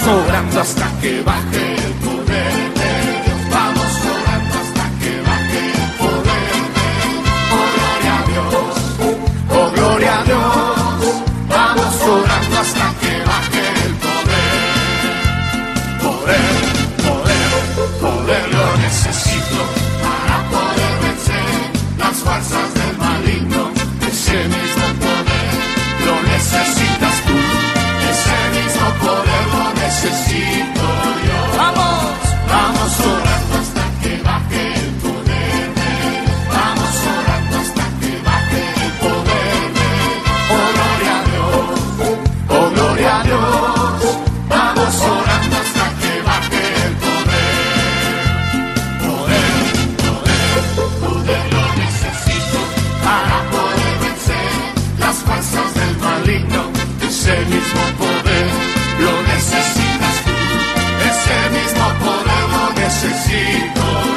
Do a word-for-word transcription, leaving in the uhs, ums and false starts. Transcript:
orando hasta que baje el poder de Dios. Vamos orando hasta que baje el poder de Dios. Oh, gloria a Dios. Oh, gloria a Dios. Vamos orando hasta que baje el poder. Poder, poder, poder lo necesito para poder vencer las fuerzas del maligno. Ese mismo poder lo necesitas tú. Ese mismo poder lo necesito yo. Vamos, vamos orando hasta que baje el poder de Dios. Vamos orando hasta que baje el poder de Dios. Oh, gloria a Dios. Oh, gloria a Dios. Vamos orando hasta que baje el poder. Poder, poder, poder lo necesito para poder vencer las fuerzas del maligno. Ese mismo poder lo necesitas tú. Ese mismo poder lo necesito.